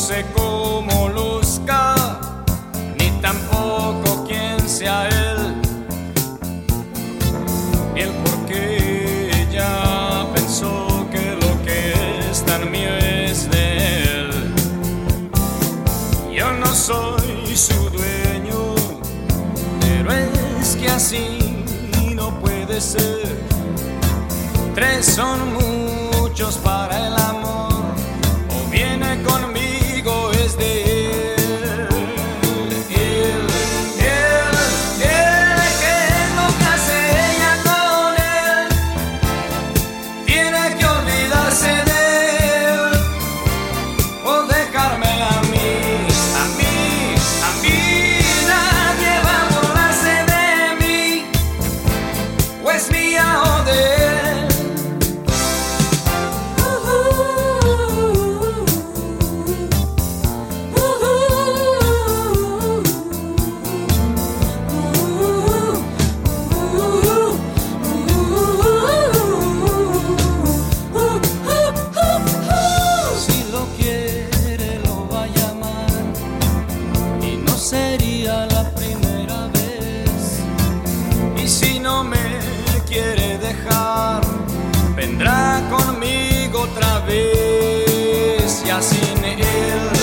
sé cómo luzca, ni tampoco quién sea él, ni el por qué ella pensó que lo que es tan mío es de él. Yo no soy su dueño, pero es que así no puede ser. Tres son muchos para el amor, o viene conmigo es de él. Él, que no me hace ella con él, tiene que olvidarse de él, o dejarme a mí, nadie va a burlarse de mí, o es mía o de él. Sería la primera vez, y si no me quiere dejar, vendrá conmigo otra vez, ya sin él.